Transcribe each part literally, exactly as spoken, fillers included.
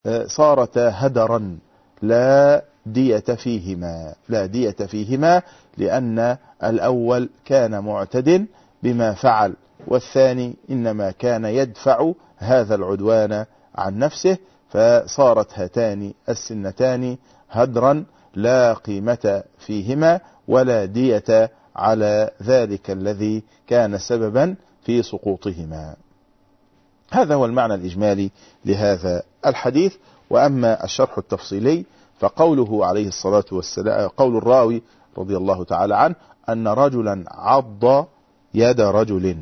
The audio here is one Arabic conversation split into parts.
صارتا هدرا لا دية فيهما لا دية فيهما لأن الأول كان معتد بما فعل، والثاني إنما كان يدفع هذا العدوان عن نفسه، فصارت هاتان السنتان هدرا لا قيمة فيهما ولا دية على ذلك الذي كان سببا في سقوطهما. هذا هو المعنى الإجمالي لهذا الحديث. وأما الشرح التفصيلي فقوله عليه الصلاة والسلام، قول الراوي رضي الله تعالى عنه أن رجلا عض يد رجل.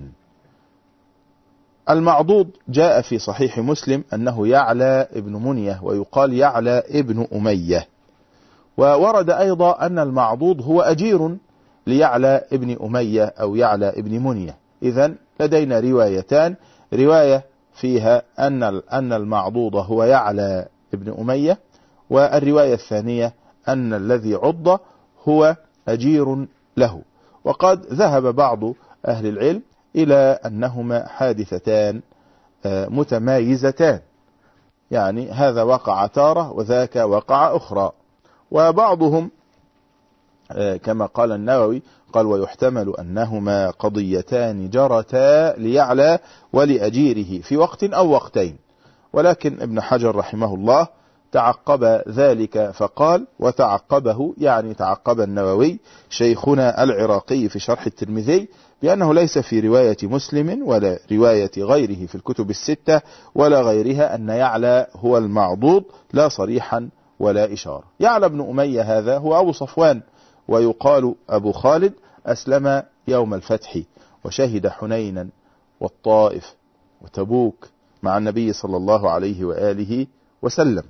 المعضوض جاء في صحيح مسلم أنه يعلى ابن منية ويقال يعلى ابن أمية، وورد أيضا أن المعضوض هو أجير ليعلى ابن أمية أو يعلى ابن منية. إذن لدينا روايتان، رواية فيها أن أن المعضوض هو يعلى ابن أمية، والرواية الثانية أن الذي عض هو أجير له. وقد ذهب بعض أهل العلم إلى أنهما حادثتان متمايزتان، يعني هذا وقع تارة وذاك وقع أخرى. وبعضهم كما قال النووي قال ويحتمل أنهما قضيتان جرتا ليعلى ولأجيره في وقت أو وقتين، ولكن ابن حجر رحمه الله تعقب ذلك فقال، وتعقبه يعني تعقب النووي شيخنا العراقي في شرح الترمذي، بأنه ليس في رواية مسلم ولا رواية غيره في الكتب الستة ولا غيرها أن يعلى هو المعضوض، لا صريحا ولا إشارة. يعلى ابن أمية هذا هو أبو صفوان، ويقال أبو خالد، أسلم يوم الفتح وشهد حنينا والطائف وتبوك مع النبي صلى الله عليه وآله وسلم،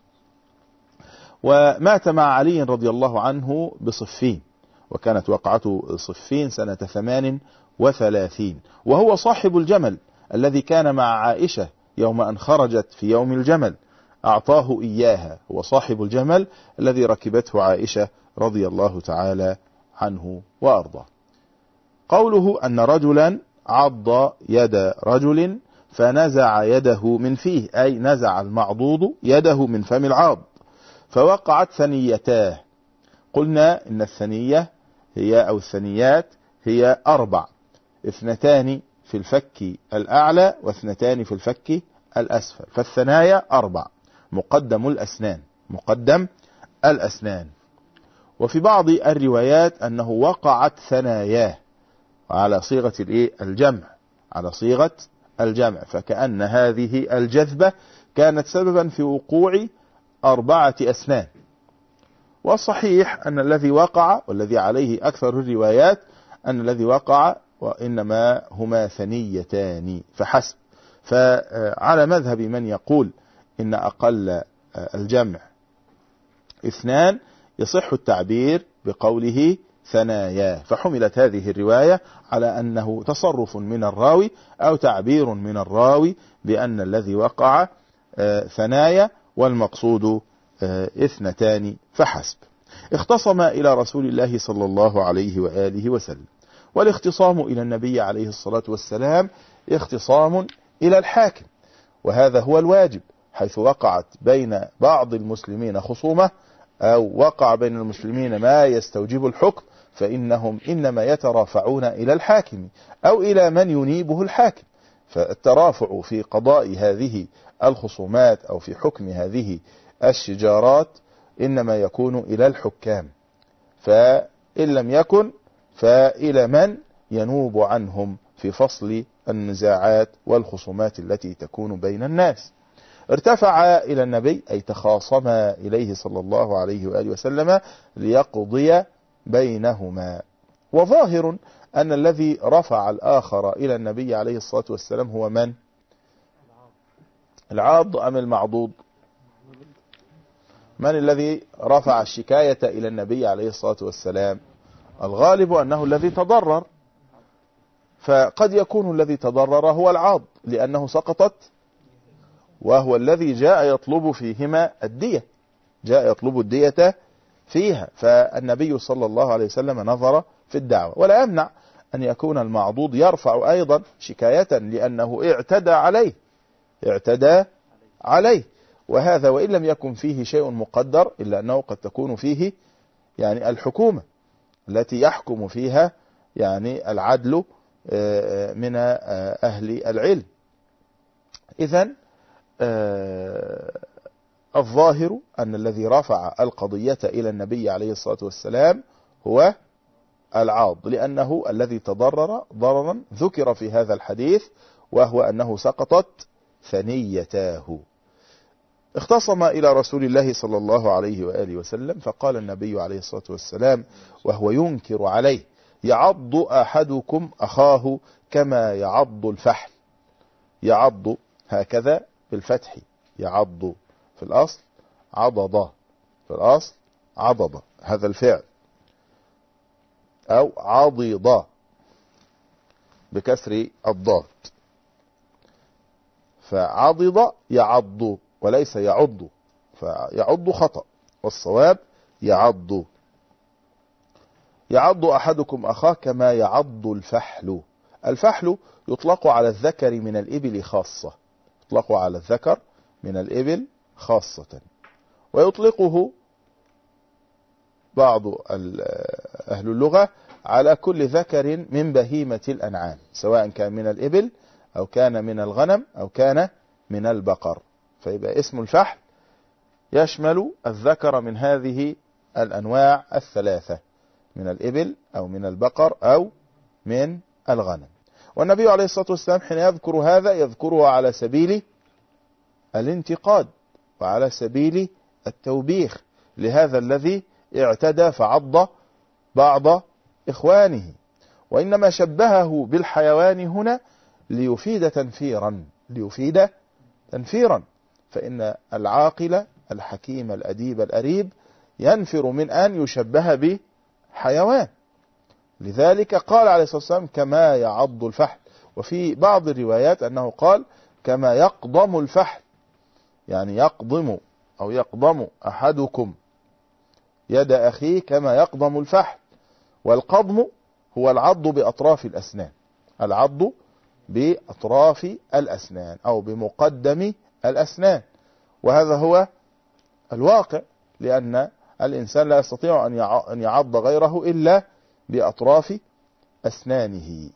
ومات مع علي رضي الله عنه بصفين، وكانت وقعته صفين سنة ثمان وثلاثين، وهو صاحب الجمل الذي كان مع عائشة يوم أن خرجت في يوم الجمل، أعطاه إياها، هو صاحب الجمل الذي ركبته عائشة رضي الله تعالى عنه وأرضاه. قوله أن رجلا عض يد رجل فنزع يده من فيه، أي نزع المعضوض يده من فم العاض فوقعت ثنيتاه. قلنا إن الثنية هي أو الثنيات هي أربع، اثنتان في الفك الأعلى واثنتان في الفك الأسفل، فالثنايا أربع، مقدم الأسنان مقدم الأسنان. وفي بعض الروايات أنه وقعت ثناياه على صيغة الجمع على صيغة الجمع، فكأن هذه الجذبة كانت سببا في وقوع أربعة أسنان. والصحيح أن الذي وقع والذي عليه أكثر الروايات أن الذي وقع وإنما هما ثنيتان فحسب. فعلى مذهب من يقول إن أقل الجمع اثنان يصح التعبير بقوله ثنايا، فحملت هذه الرواية على أنه تصرف من الراوي أو تعبير من الراوي بأن الذي وقع ثنايا والمقصود اثنتان فحسب. اختصم إلى رسول الله صلى الله عليه وآله وسلم، والاختصام إلى النبي عليه الصلاة والسلام اختصام إلى الحاكم، وهذا هو الواجب، حيث وقعت بين بعض المسلمين خصومة أو وقع بين المسلمين ما يستوجب الحكم، فإنهم إنما يترافعون إلى الحاكم أو إلى من ينيبه الحاكم. فالترافع في قضاء هذه الخصومات أو في حكم هذه الشجارات إنما يكون إلى الحكام، فإن لم يكن فإلى من ينوب عنهم في فصل النزاعات والخصومات التي تكون بين الناس. ارتفع إلى النبي أي تخاصم إليه صلى الله عليه وآله وسلم ليقضي بينهما. وظاهر أن الذي رفع الآخر إلى النبي عليه الصلاة والسلام هو من؟ العاض أم المعضوض؟ من الذي رفع الشكاية إلى النبي عليه الصلاة والسلام؟ الغالب أنه الذي تضرر، فقد يكون الذي تضرر هو العاض لأنه سقطت، وهو الذي جاء يطلب فيهما الدية، جاء يطلب الدية فيها، فالنبي صلى الله عليه وسلم نظر في الدعوة. ولا يمنع أن يكون المعضوض يرفع أيضا شكاية لأنه اعتدى عليه اعتدى عليه وهذا وإن لم يكن فيه شيء مقدر إلا أنه قد تكون فيه يعني الحكومة التي يحكم فيها يعني العدل من أهل العلم. إذن الظاهر أن الذي رفع القضية إلى النبي عليه الصلاة والسلام هو العاض، لأنه الذي تضرر ضررا ذكر في هذا الحديث، وهو أنه سقطت ثنيتاه. اختصم إلى رسول الله صلى الله عليه وآله وسلم، فقال النبي عليه الصلاة والسلام وهو ينكر عليه: يعض أحدكم أخاه كما يعض الفحل. يعض هكذا بالفتح، يعض في الأصل عضض، في الأصل عضض هذا الفعل، أو عضض بكسر الضاد. فعضض يعض وليس يعض، فيعض خطأ، والصواب يعض. يعض أحدكم أخاه كما يعض الفحل. الفحل يطلق على الذكر من الإبل خاصة، يطلق على الذكر من الإبل خاصة، ويطلقه بعض أهل اللغة على كل ذكر من بهيمة الأنعام، سواء كان من الإبل أو كان من الغنم أو كان من البقر. فيبقى اسم الفحل يشمل الذكر من هذه الأنواع الثلاثة، من الإبل أو من البقر أو من الغنم. والنبي عليه الصلاة والسلام حين يذكر هذا يذكره على سبيل الانتقاد وعلى سبيل التوبيخ لهذا الذي اعتدى فعض بعض إخوانه، وإنما شبهه بالحيوان هنا ليفيد تنفيرا، ليفيد تنفيرا، فإن العاقل الحكيم الأديب الأريب ينفر من أن يشبه بحيوان. لذلك قال عليه الصلاة والسلام كما يعض الفحل، وفي بعض الروايات أنه قال كما يقضم الفحل، يعني يقضم أو يقضم أحدكم يد أخيه كما يقضم الفحل. والقضم هو العض بأطراف الأسنان، العض بأطراف الأسنان أو بمقدم الأسنان، وهذا هو الواقع، لأن الإنسان لا يستطيع أن يعض غيره إلا بأطراف أسنانه.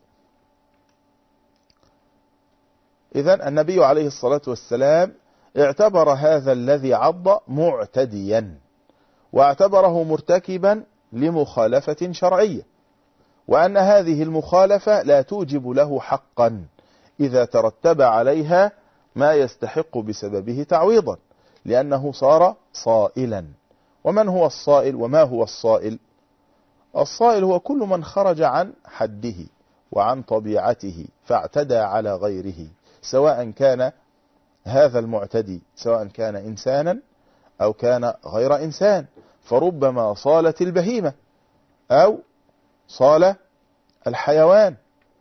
إذن النبي عليه الصلاة والسلام اعتبر هذا الذي عض معتديا، واعتبره مرتكبا لمخالفة شرعية، وأن هذه المخالفة لا توجب له حقا إذا ترتب عليها ما يستحق بسببه تعويضا، لأنه صار صائلا. ومن هو الصائل وما هو الصائل؟ الصائل هو كل من خرج عن حده وعن طبيعته فاعتدى على غيره، سواء كان هذا المعتدي سواء كان إنسانا أو كان غير إنسان، فربما صالت البهيمة أو صال الحيوان.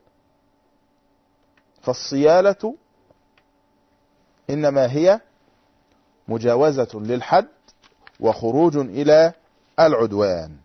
فالصيالة إنما هي مجاوزة للحد وخروج إلى العدوان.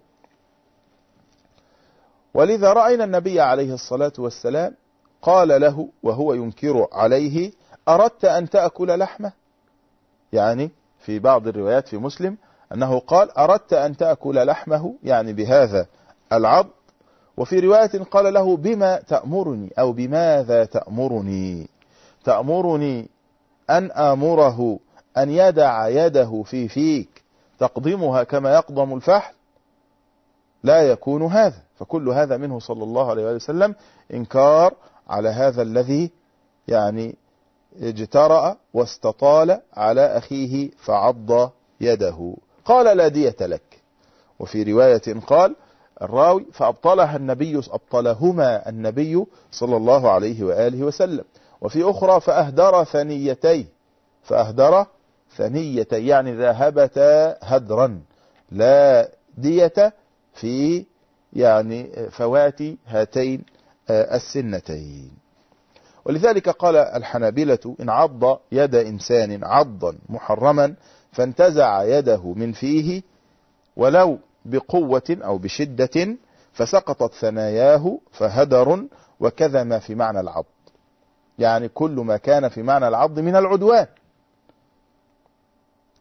ولذا رأينا النبي عليه الصلاة والسلام قال له وهو ينكر عليه: أردت أن تأكل لحمه؟ يعني في بعض الروايات في مسلم أنه قال: أردت أن تأكل لحمه، يعني بهذا العض. وفي رواية قال له: بما تأمرني أو بماذا تأمرني؟ تأمرني أن آمره أن يدع يده في فيك تقضمها كما يقضم الفحل؟ لا يكون هذا. فكل هذا منه صلى الله عليه وسلم إنكار على هذا الذي يعني اجترأ واستطال على أخيه فعض يده. قال: لا دية لك. وفي رواية قال الراوي: فأبطلها النبي أبطلهما النبي صلى الله عليه وآله وسلم. وفي أخرى: فأهدر ثنيتيه، فأهدر ثنيتيه يعني ذهبتا هدرا، لا دية في يعني فوات هاتين السنتين. ولذلك قال الحنابلة: إن عض يد إنسان عضا محرما فانتزع يده من فيه ولو بقوة أو بشدة فسقطت ثناياه فهدر، وكذا ما في معنى العض، يعني كل ما كان في معنى العض من العدوان.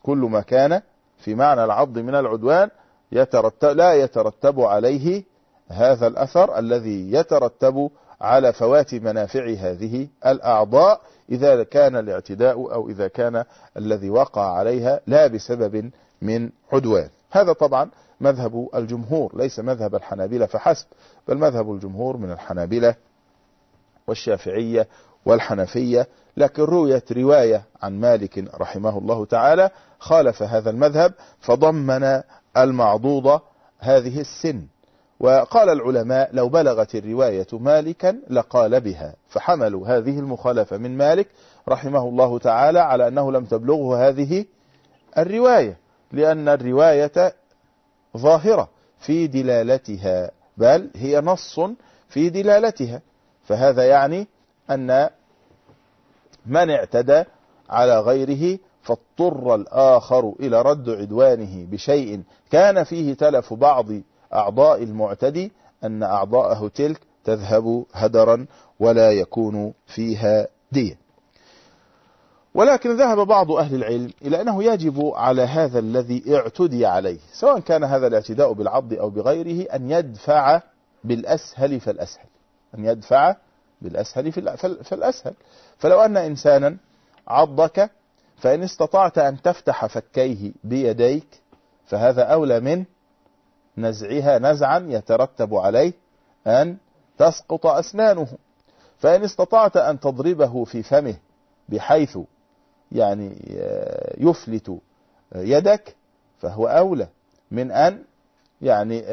كل ما كان في معنى العض من العدوان يترتب لا يترتب عليه هذا الأثر الذي يترتب على فوات منافع هذه الأعضاء إذا كان الاعتداء أو إذا كان الذي وقع عليها لا بسبب من عدوان. هذا طبعا مذهب الجمهور، ليس مذهب الحنابلة فحسب، بل مذهب الجمهور من الحنابلة والشافعية والحنفية. لكن رويت رواية عن مالك رحمه الله تعالى خالف هذا المذهب، فضمن المعضوضة هذه السن. وقال العلماء لو بلغت الرواية مالكا لقال بها، فحملوا هذه المخالفة من مالك رحمه الله تعالى على أنه لم تبلغه هذه الرواية، لأن الرواية ظاهرة في دلالتها، بل هي نص في دلالتها. فهذا يعني أن من اعتدى على غيره فاضطر الآخر إلى رد عدوانه بشيء كان فيه تلف بعض أعضاء المعتدي، أن أعضاءه تلك تذهب هدرا ولا يكون فيها دية. ولكن ذهب بعض أهل العلم إلى أنه يجب على هذا الذي اعتدي عليه، سواء كان هذا الاعتداء بالعض أو بغيره، أن يدفع بالأسهل فالأسهل، أن يدفع بالأسهل فالأسهل. فلو أن إنسانا عضك فإن استطعت أن تفتح فكيه بيديك فهذا أولى من نزعها نزعا يترتب عليه أن تسقط أسنانه. فإن استطعت أن تضربه في فمه بحيث يعني يفلت يدك فهو أولى من أن يعني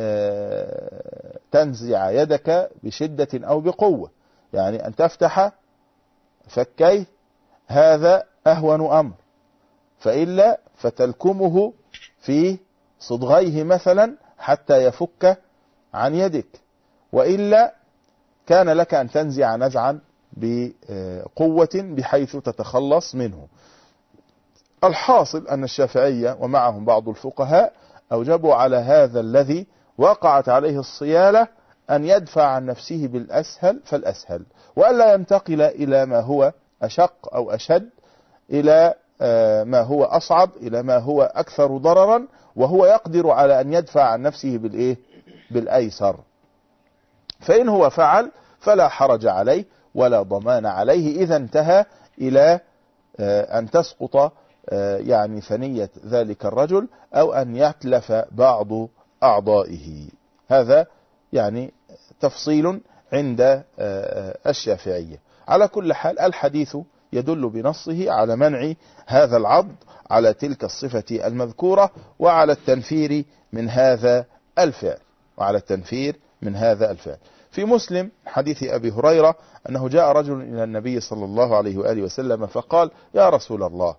تنزع يدك بشدة أو بقوة، يعني أن تفتح فكيه هذا أهون أمر، فإلا فتلكمه في صدغيه مثلا حتى يفك عن يدك، وإلا كان لك أن تنزع نزعا بقوة بحيث تتخلص منه. الحاصل أن الشافعية ومعهم بعض الفقهاء أوجبوا على هذا الذي وقعت عليه الصيالة أن يدفع عن نفسه بالأسهل فالأسهل، وألا ينتقل إلى ما هو أشق أو أشد، إلى ما هو أصعب، إلى ما هو أكثر ضررا، وهو يقدر على أن يدفع عن نفسه بالإيه؟ بالأيسر. فإن هو فعل فلا حرج عليه ولا ضمان عليه إذا انتهى إلى أن تسقط يعني ثنية ذلك الرجل أو أن يتلف بعض أعضائه. هذا يعني تفصيل عند الشافعية. على كل حال الحديث يدل بنصه على منع هذا العض على تلك الصفة المذكورة وعلى التنفير من هذا الفعل وعلى التنفير من هذا الفعل. في مسلم حديث أبي هريرة أنه جاء رجل إلى النبي صلى الله عليه وآله وسلم فقال: يا رسول الله،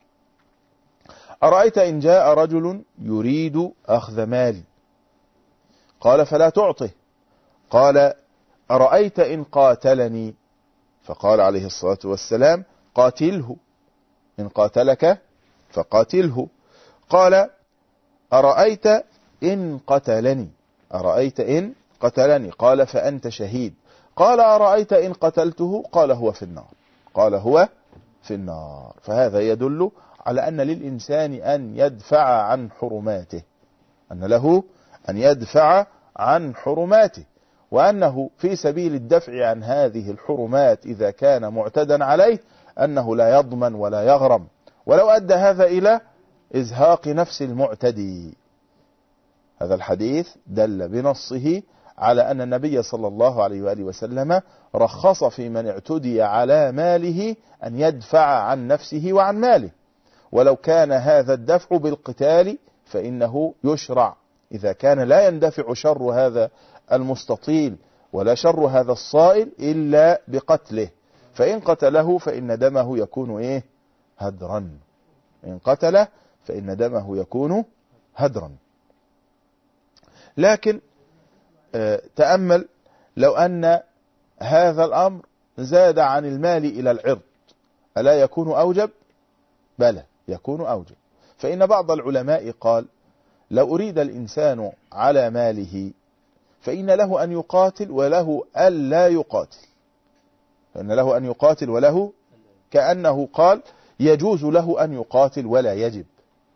أرأيت إن جاء رجل يريد أخذ مالي؟ قال: فلا تعطه. قال: أرأيت إن قاتلني؟ فقال عليه الصلاة والسلام: قاتله، إن قاتلك فقاتله. قال: أرأيت إن قتلني؟ أرأيت إن قتلني؟ قال: فأنت شهيد. قال: أرأيت إن قتلته؟ قال: هو في النار. قال: هو في النار. فهذا يدل على أن للإنسان أن يدفع عن حرماته، أن له أن يدفع عن حرماته، وأنه في سبيل الدفع عن هذه الحرمات إذا كان معتدا عليه أنه لا يضمن ولا يغرم، ولو أدى هذا إلى إزهاق نفس المعتدي. هذا الحديث دل بنصه على أن النبي صلى الله عليه وآله وسلم رخص في من اعتدي على ماله أن يدفع عن نفسه وعن ماله، ولو كان هذا الدفع بالقتال فإنه يشرع إذا كان لا يندفع شر هذا المستطيل ولا شر هذا الصائل إلا بقتله، فإن قتله فإن دمه يكون إيه؟ هدرا. إن قتله فإن دمه يكون هدرا. لكن تأمل لو أن هذا الأمر زاد عن المال إلى العرض، ألا يكون أوجب؟ بلى يكون أوجب. فإن بعض العلماء قال: لو أريد الإنسان على ماله فإن له أن يقاتل وله ألا يقاتل، فإن له أن يقاتل وله، كأنه قال يجوز له أن يقاتل ولا يجب،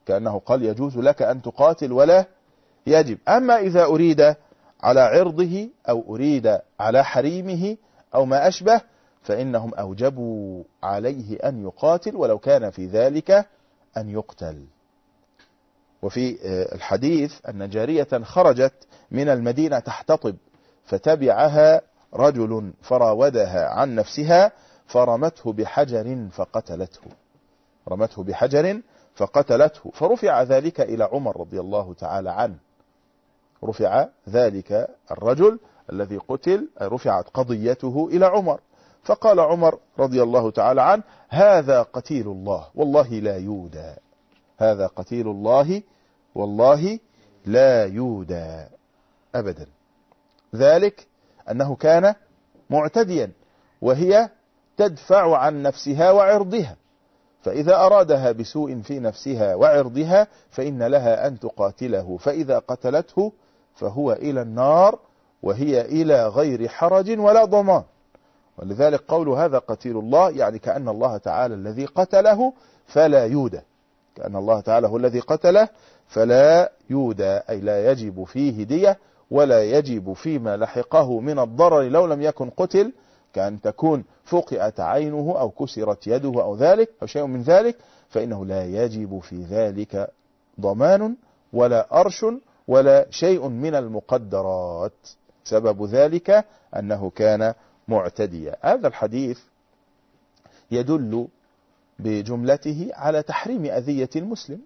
كأنه قال يجوز لك أن تقاتل ولا يجب. أما إذا أريد على عرضه أو أريد على حريمه أو ما أشبه فإنهم أوجبوا عليه أن يقاتل ولو كان في ذلك أن يقتل. وفي الحديث أن جارية خرجت من المدينة تحتطب فتبعها رجل فراودها عن نفسها فرمته بحجر فقتلته رمته بحجر فقتلته فرفع ذلك إلى عمر رضي الله تعالى عنه. رفع ذلك الرجل الذي قتل رفعت قضيته إلى عمر، فقال عمر رضي الله تعالى عنه هذا قتيل الله والله لا يودى، هذا قتيل الله والله لا يودى أبدا. ذلك أنه كان معتديا وهي تدفع عن نفسها وعرضها، فإذا أرادها بسوء في نفسها وعرضها فإن لها أن تقاتله، فإذا قتلته فهو إلى النار وهي إلى غير حرج ولا ضمان. ولذلك قول هذا قتيل الله يعني كأن الله تعالى الذي قتله فلا يودى، كأن الله تعالى هو الذي قتله فلا يودى، أي لا يجب فيه دية ولا يجب فيما لحقه من الضرر لو لم يكن قتل، كأن تكون فقئت عينه أو كسرت يده أو ذلك أو شيء من ذلك، فإنه لا يجب في ذلك ضمان ولا أرش ولا شيء من المقدرات. سبب ذلك أنه كان معتديا. هذا الحديث يدل بجملته على تحريم أذية المسلم،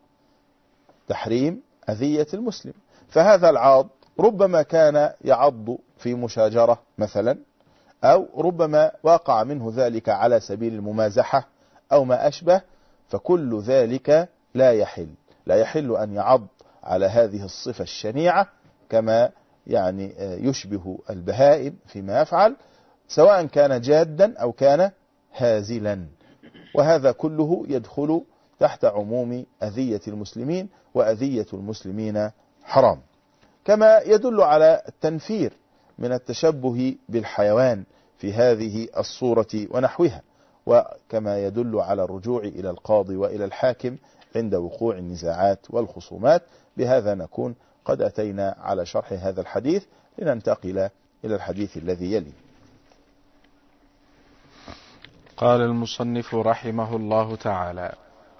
تحريم أذية المسلم. فهذا العاض ربما كان يعض في مشاجرة مثلا، أو ربما وقع منه ذلك على سبيل الممازحة أو ما أشبه، فكل ذلك لا يحل لا يحل أن يعض على هذه الصفة الشنيعة كما يعني يشبه البهائم فيما يفعل، سواء كان جادا أو كان هازلا. وهذا كله يدخل تحت عموم أذية المسلمين، وأذية المسلمين حرام. كما يدل على التنفير من التشبه بالحيوان في هذه الصورة ونحوها، وكما يدل على الرجوع إلى القاضي وإلى الحاكم عند وقوع النزاعات والخصومات. بهذا نكون قد أتينا على شرح هذا الحديث، لننتقل إلى الحديث الذي يلي. قال المصنف رحمه الله تعالى: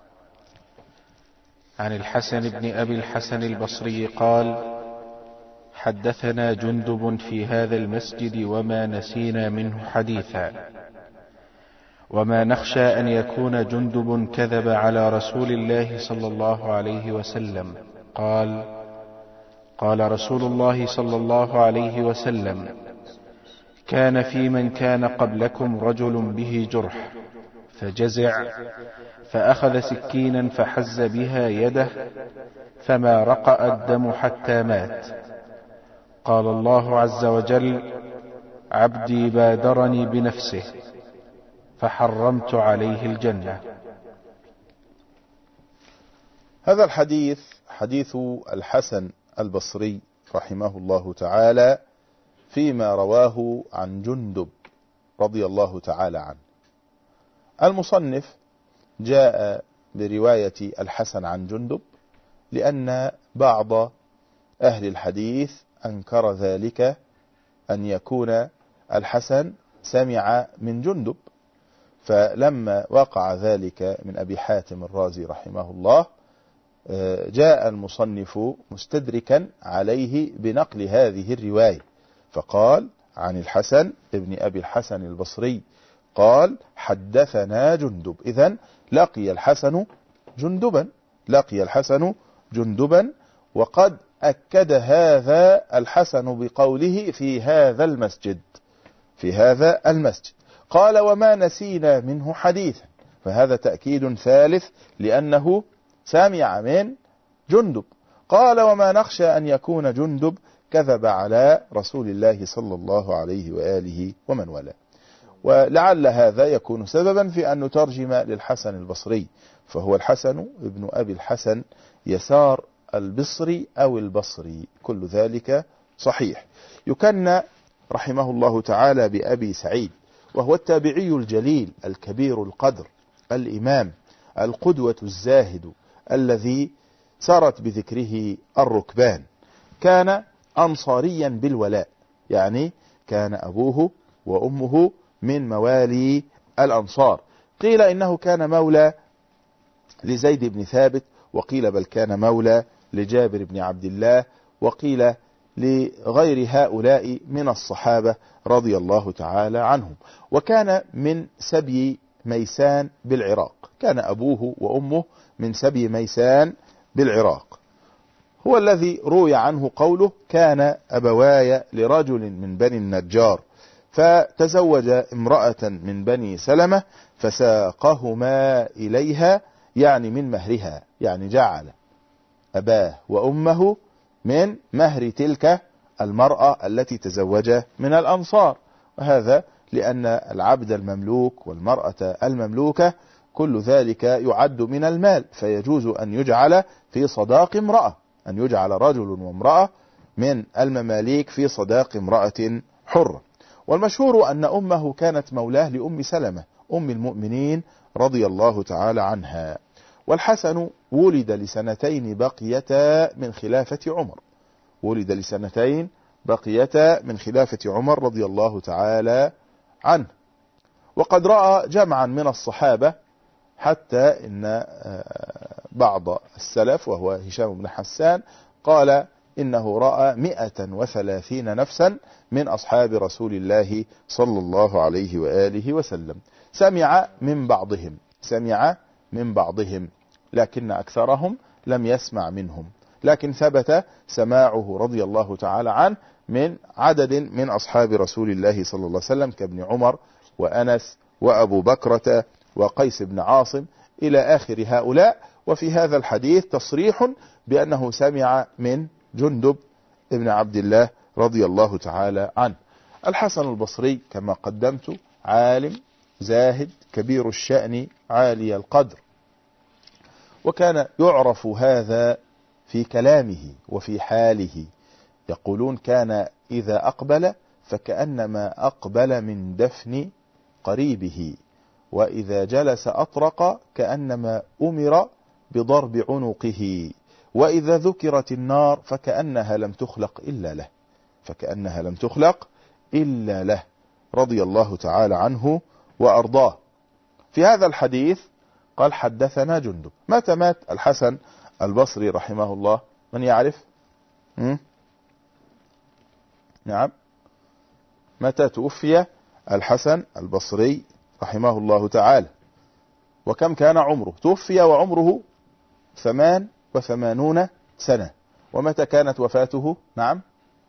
عن الحسن بن أبي الحسن البصري قال: حدثنا جندب في هذا المسجد وما نسينا منه حديثا، وما نخشى أن يكون جندب كذب على رسول الله صلى الله عليه وسلم. قال: قال رسول الله صلى الله عليه وسلم: كان في من كان قبلكم رجل به جرح فجزع فأخذ سكينا فحز بها يده فما رقأ الدم حتى مات. قال الله عز وجل: عبدي بادرني بنفسه فحرمت عليه الجنة. هذا الحديث حديث الحسن البصري رحمه الله تعالى فيما رواه عن جندب رضي الله تعالى عنه. المصنف جاء برواية الحسن عن جندب لأن بعض أهل الحديث أنكر ذلك، أن يكون الحسن سمع من جندب. فلما وقع ذلك من أبي حاتم الرازي رحمه الله، جاء المصنف مستدركا عليه بنقل هذه الرواية، فقال عن الحسن ابن أبي الحسن البصري قال: حدثنا جندب. إذن لقي الحسن جندبا لقي الحسن جندبا وقد أكد هذا الحسن بقوله في هذا المسجد في هذا المسجد قال: وما نسينا منه حديثا. فهذا تأكيد ثالث لأنه سامع من جندب. قال: وما نخشى أن يكون جندب كذب على رسول الله صلى الله عليه وآله ومن والاه. ولعل هذا يكون سببا في أن نترجم للحسن البصري، فهو الحسن ابن أبي الحسن يسار البصري أو البصري، كل ذلك صحيح. يكنى رحمه الله تعالى بأبي سعيد، وهو التابعي الجليل الكبير القدر الإمام القدوة الزاهد الذي سرت بذكره الركبان. كان أنصاريا بالولاء، يعني كان أبوه وأمه من موالي الأنصار. قيل إنه كان مولى لزيد بن ثابت، وقيل بل كان مولى لجابر بن عبد الله، وقيل لغير هؤلاء من الصحابة رضي الله تعالى عنهم. وكان من سبي ميسان بالعراق، كان أبوه وأمه من سبي ميسان بالعراق. هو الذي روي عنه قوله: كان أبواي لرجل من بني النجار فتزوج امرأة من بني سلمة فساقهما إليها، يعني من مهرها، يعني جعل أباه وأمه من مهر تلك المرأة التي تزوج من الأنصار. وهذا لأن العبد المملوك والمرأة المملوكة كل ذلك يعد من المال، فيجوز أن يجعل في صداق امرأة، أن يجعل رجل وامرأة من المماليك في صداق امرأة حرة. والمشهور أن أمه كانت مولاه لأم سلمة أم المؤمنين رضي الله تعالى عنها. والحسن ولد لسنتين بقيتا من خلافة عمر، ولد لسنتين بقيتا من خلافة عمر رضي الله تعالى عنه. وقد رأى جمعا من الصحابة، حتى إن بعض السلف وهو هشام بن حسان قال إنه رأى مئة وثلاثين نفسا من أصحاب رسول الله صلى الله عليه وآله وسلم. سمع من بعضهم سمع من بعضهم لكن أكثرهم لم يسمع منهم، لكن ثبت سماعه رضي الله تعالى عنه من عدد من أصحاب رسول الله صلى الله عليه وسلم كابن عمر وأنس وأبو بكرة وقيس بن عاصم إلى آخر هؤلاء. وفي هذا الحديث تصريح بأنه سمع من جندب ابن عبد الله رضي الله تعالى عنه. الحسن البصري كما قدمت عالم زاهد كبير الشأن عالي القدر، وكان يعرف هذا في كلامه وفي حاله. يقولون كان إذا أقبل فكأنما أقبل من دفن قريبه، وإذا جلس أطرق كأنما أمر بضرب عنقه، وإذا ذكرت النار فكأنها لم تخلق إلا له فكأنها لم تخلق إلا له رضي الله تعالى عنه وأرضاه. في هذا الحديث قال: حدثنا جندب. متى مات الحسن البصري رحمه الله؟ من يعرف؟ م? نعم، متى توفي الحسن البصري رحمه الله تعالى؟ وكم كان عمره؟ توفي وعمره ثمان وثمانون سنة. ومتى كانت وفاته؟ نعم،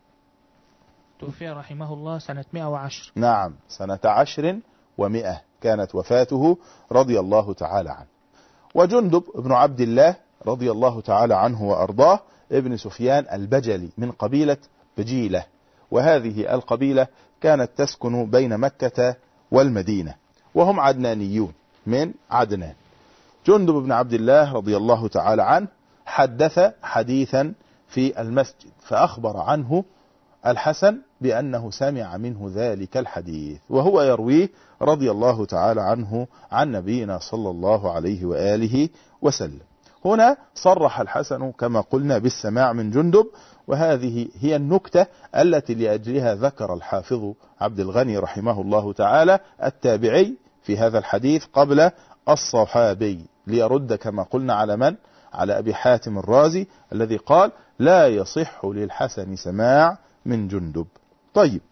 توفي رحمه الله سنة مئة وعشر. نعم، سنة عشر ومئة كانت وفاته رضي الله تعالى عنه. وجندب ابن عبد الله رضي الله تعالى عنه وأرضاه ابن سفيان البجلي من قبيلة بجيلة، وهذه القبيلة كانت تسكن بين مكة والمدينة، وهم عدنانيون من عدنان. جندب بن عبد الله رضي الله تعالى عنه حدث حديثا في المسجد، فأخبر عنه الحسن بأنه سمع منه ذلك الحديث، وهو يرويه رضي الله تعالى عنه عن نبينا صلى الله عليه وآله وسلم. هنا صرح الحسن كما قلنا بالسماع من جندب، وهذه هي النكتة التي لأجلها ذكر الحافظ عبد الغني رحمه الله تعالى التابعي في هذا الحديث قبل الصحابي، ليرد كما قلنا على من؟ على أبي حاتم الرازي الذي قال: لا يصح للحسن سماع من جندب. طيب،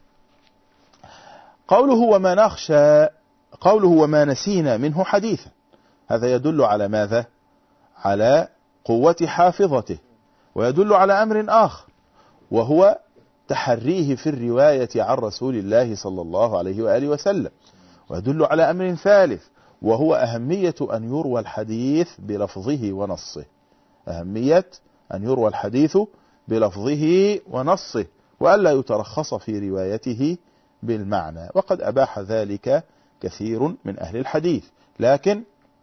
قوله وما نخشى، قوله وما نسينا منه حديثا، هذا يدل على ماذا؟ على قوة حافظته، ويدل على أمر آخر، وهو تحريه في الرواية عن رسول الله صلى الله عليه وآله وسلم. ويدل على أمر ثالث، وهو أهمية أن يروى الحديث بلفظه ونصه، أهمية أن يروى الحديث بلفظه ونصه، وألا يترخص في روايته بالمعنى. وقد أباح ذلك كثير من أهل الحديث، لكن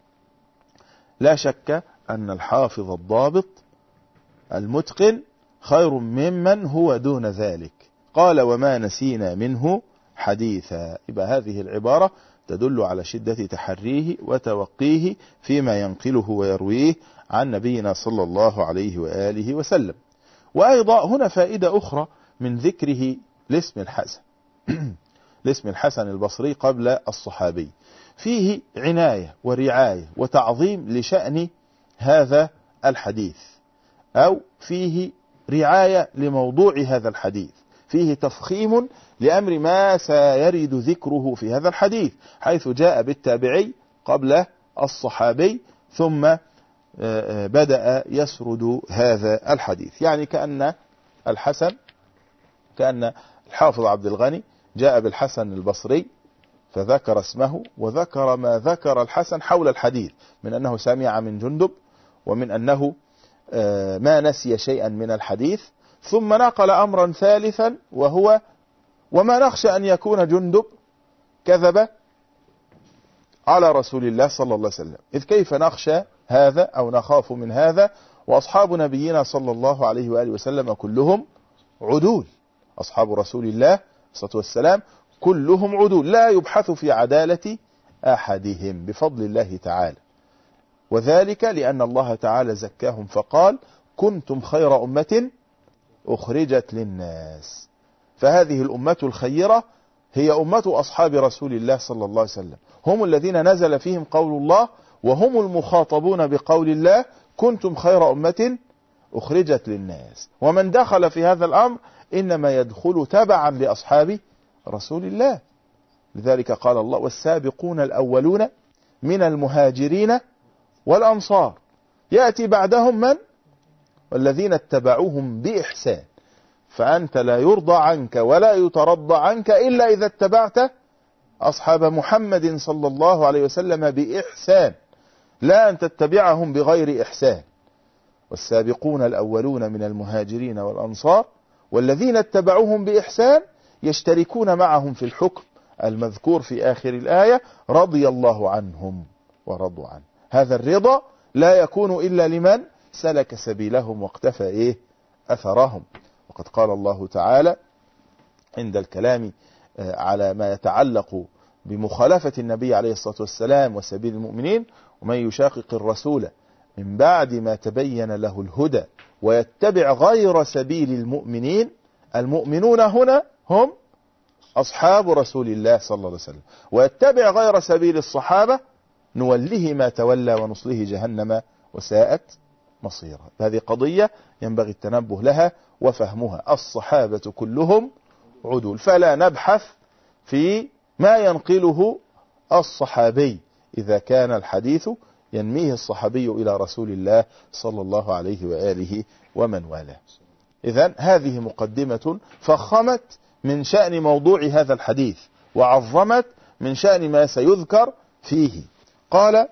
لا شك أن الحافظ الضابط المتقن خير ممن هو دون ذلك. قال: وما نسينا منه حديثا. يبقى هذه العبارة تدل على شدة تحريه وتوقيه فيما ينقله ويرويه عن نبينا صلى الله عليه وآله وسلم. وأيضا هنا فائدة أخرى من ذكره لاسم الحسن لاسم الحسن البصري قبل الصحابي، فيه عناية ورعاية وتعظيم لشأن هذا الحديث، أو فيه رعاية لموضوع هذا الحديث، فيه تفخيم لأمر ما سيرد ذكره في هذا الحديث، حيث جاء بالتابعي قبل الصحابي ثم بدأ يسرد هذا الحديث. يعني كأن الحسن كأن الحافظ عبد الغني جاء بالحسن البصري فذكر اسمه وذكر ما ذكر الحسن حول الحديث، من أنه سمع من جندب، ومن أنه ما نسي شيئا من الحديث، ثم نقل أمرا ثالثا وهو وما نخشى أن يكون جندب كذب على رسول الله صلى الله عليه وسلم، إذ كيف نخشى هذا أو نخاف من هذا وأصحاب نبينا صلى الله عليه وآله وسلم كلهم عدول، أصحاب رسول الله صلى الله عليه وسلم كلهم عدول، لا يبحث في عدالة أحدهم بفضل الله تعالى، وذلك لأن الله تعالى زكاهم فقال كنتم خير أمة أخرجت للناس. فهذه الأمة الخيرة هي أمة أصحاب رسول الله صلى الله عليه وسلم، هم الذين نزل فيهم قول الله، وهم المخاطبون بقول الله كنتم خير أمة أخرجت للناس. ومن دخل في هذا الأمر إنما يدخل تبعا لأصحاب رسول الله، لذلك قال الله والسابقون الأولون من المهاجرين والأنصار يأتي بعدهم من؟ والذين اتبعوهم بإحسان. فأنت لا يرضى عنك ولا يترضى عنك إلا إذا اتبعت أصحاب محمد صلى الله عليه وسلم بإحسان، لا أن تتبعهم بغير إحسان. والسابقون الأولون من المهاجرين والأنصار والذين اتبعوهم بإحسان يشتركون معهم في الحكم المذكور في آخر الآية رضي الله عنهم ورضوا عنه. هذا الرضا لا يكون إلا لمن سلك سبيلهم واقتفى إيه أثرهم. وقد قال الله تعالى عند الكلام على ما يتعلق بمخالفة النبي عليه الصلاة والسلام وسبيل المؤمنين ومن يشاقق الرسول من بعد ما تبين له الهدى ويتبع غير سبيل المؤمنين. المؤمنون هنا هم أصحاب رسول الله صلى الله عليه وسلم، ويتبع غير سبيل الصحابة نوله ما تولى ونصله جهنم وساءت مصيرا. هذه قضية ينبغي التنبه لها وفهمها. الصحابة كلهم عدول، فلا نبحث في ما ينقله الصحابي إذا كان الحديث ينميه الصحابي إلى رسول الله صلى الله عليه وآله ومن والاه. إذن هذه مقدمة فخمت من شأن موضوع هذا الحديث وعظمت من شأن ما سيذكر فيه. قال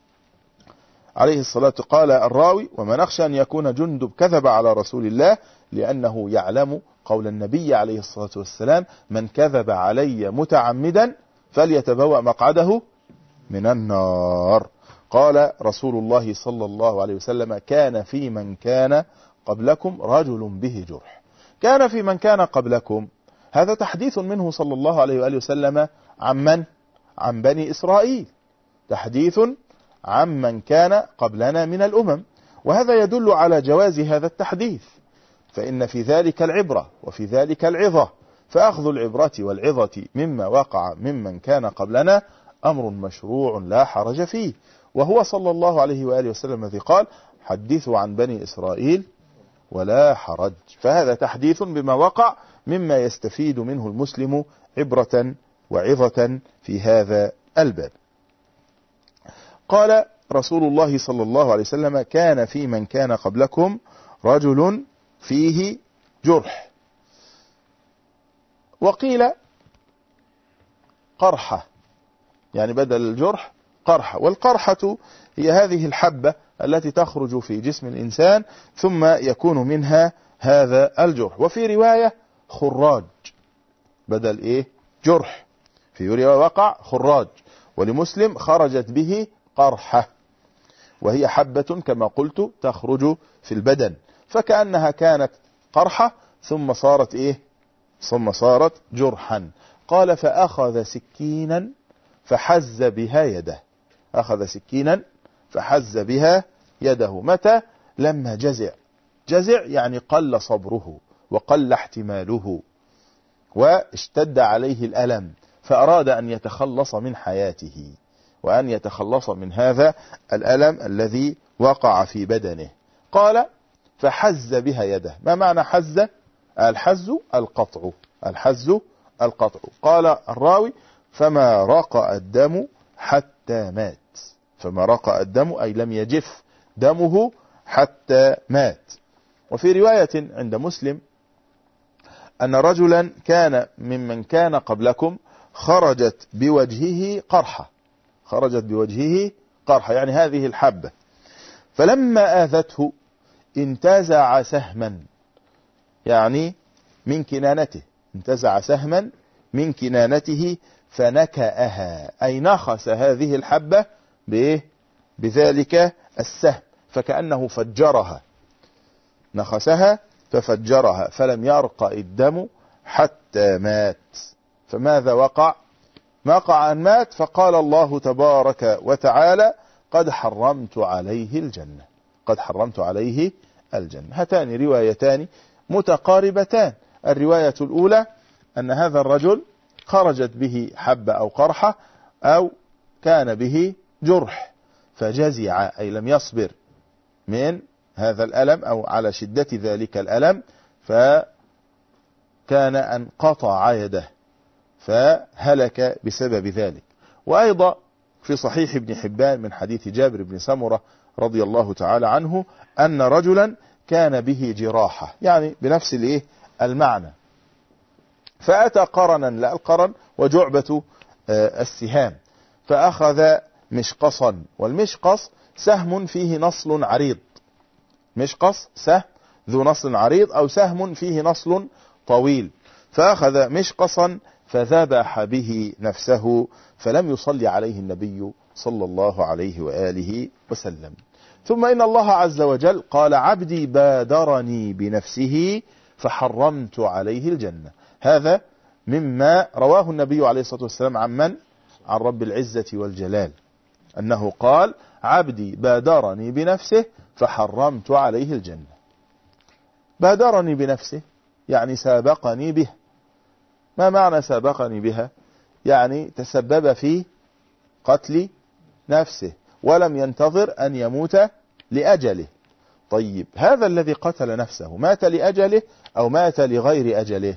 عليه الصلاة قال الراوي وما نخشى أن يكون جندب كذب على رسول الله لأنه يعلم قول النبي عليه الصلاة والسلام من كذب علي متعمدا فليتبوأ مقعده من النار. قال رسول الله صلى الله عليه وسلم كان في من كان قبلكم رجل به جرح. كان في من كان قبلكم هذا تحديث منه صلى الله عليه وآله وسلم عن من؟ عن بني إسرائيل، تحديث عن من كان قبلنا من الأمم، وهذا يدل على جواز هذا التحديث، فإن في ذلك العبرة وفي ذلك العظة، فأخذ العبرة والعظة مما وقع ممن كان قبلنا أمر مشروع لا حرج فيه. وهو صلى الله عليه وآله وسلم الذي قال حدثوا عن بني إسرائيل ولا حرج، فهذا تحديث بما وقع مما يستفيد منه المسلم عبرة وعظة في هذا الباب. قال رسول الله صلى الله عليه وسلم كان في من كان قبلكم رجل فيه جرح، وقيل قرحة، يعني بدل الجرح قرحة، والقرحة هي هذه الحبة التي تخرج في جسم الإنسان ثم يكون منها هذا الجرح. وفي رواية خراج بدل إيه جرح، في رواية وقع خراج، ولمسلم خرجت به قرحة، وهي حبة كما قلت تخرج في البدن، فكأنها كانت قرحة ثم صارت إيه ثم صارت جرحا. قال فأخذ سكينا فحز بها يده، أخذ سكينا فحز بها يده. متى؟ لما جزع. جزع يعني قل صبره وقل احتماله واشتد عليه الألم، فأراد أن يتخلص من حياته وأن يتخلص من هذا الألم الذي وقع في بدنه. قال فحز بها يده. ما معنى حز؟ الحز القطع، الحز القطع. قال الراوي فما رقى الدم حتى مات. فما رقى الدم أي لم يجف دمه حتى مات. وفي رواية عند مسلم أن رجلا كان ممن كان قبلكم خرجت بوجهه قرحة، خرجت بوجهه قرحة يعني هذه الحبة، فلما آذته انتزع سهما يعني من كنانته، انتزع سهما من كنانته فنكأها أي نخس هذه الحبة بإيه؟ بذلك السهم، فكأنه فجرها، نخسها ففجرها، فلم يرقى الدم حتى مات. فماذا وقع؟ ما وقع أن مات، فقال الله تبارك وتعالى قد حرمت عليه الجنة، قد حرمت عليه الجنة. هاتان روايتان متقاربتان. الرواية الأولى أن هذا الرجل خرجت به حبة أو قرحة أو كان به جرح فجزع أي لم يصبر من هذا الألم أو على شدة ذلك الألم، فكان أن قطع يده فهلك بسبب ذلك. وأيضا في صحيح ابن حبان من حديث جابر بن سمرة رضي الله تعالى عنه أن رجلا كان به جراحة يعني بنفس الايه المعنى، فأتى قرنا، لا القرن وجعبة السهام، فأخذ مشقصا، والمشقص سهم فيه نصل عريض، مشقص سهم ذو نصل عريض أو سهم فيه نصل طويل، فأخذ مشقصا فذبح به نفسه، فلم يصلي عليه النبي صلى الله عليه وآله وسلم. ثم إن الله عز وجل قال عبدي بادرني بنفسه فحرمت عليه الجنة. هذا مما رواه النبي عليه الصلاة والسلام عن من؟ عن رب العزة والجلال، أنه قال عبدي بادرني بنفسه فحرمت عليه الجنة. بادرني بنفسه يعني سابقني به. ما معنى سابقني بها؟ يعني تسبب في قتل نفسه ولم ينتظر أن يموت لأجله. طيب هذا الذي قتل نفسه مات لأجله أو مات لغير أجله؟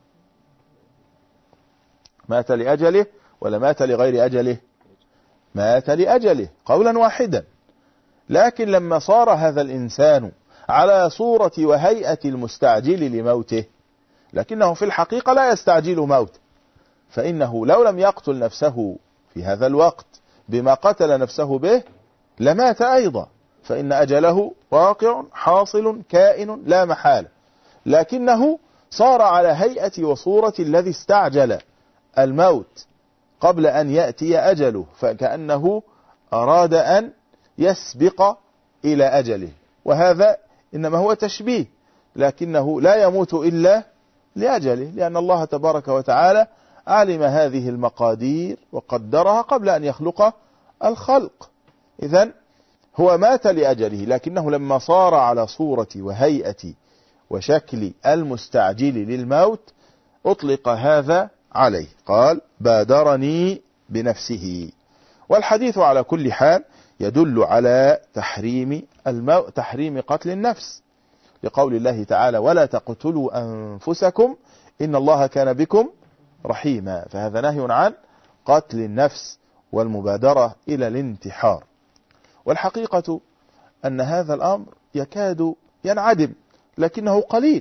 مات لأجله ولا مات لغير أجله؟ مات لأجله قولا واحدا. لكن لما صار هذا الإنسان على صورة وهيئة المستعجل لموته، لكنه في الحقيقة لا يستعجل موته، فإنه لو لم يقتل نفسه في هذا الوقت بما قتل نفسه به لمات أيضا، فإن أجله واقع حاصل كائن لا محالة، لكنه صار على هيئة وصورة الذي استعجل الموت قبل أن يأتي أجله، فكأنه أراد أن يسبق إلى أجله، وهذا إنما هو تشبيه، لكنه لا يموت إلا لأجله، لأن الله تبارك وتعالى علم هذه المقادير وقدرها قبل أن يخلق الخلق. إذن هو مات لأجله، لكنه لما صار على صورة وهيئة وشكل المستعجل للموت أطلق هذا عليه، قال بادرني بنفسه. والحديث على كل حال يدل على تحريم الموت، تحريم قتل النفس، لقول الله تعالى ولا تقتلوا أنفسكم إن الله كان بكم رحيما، فهذا نهي عن قتل النفس والمبادرة إلى الانتحار. والحقيقة أن هذا الأمر يكاد ينعدم، لكنه قليل،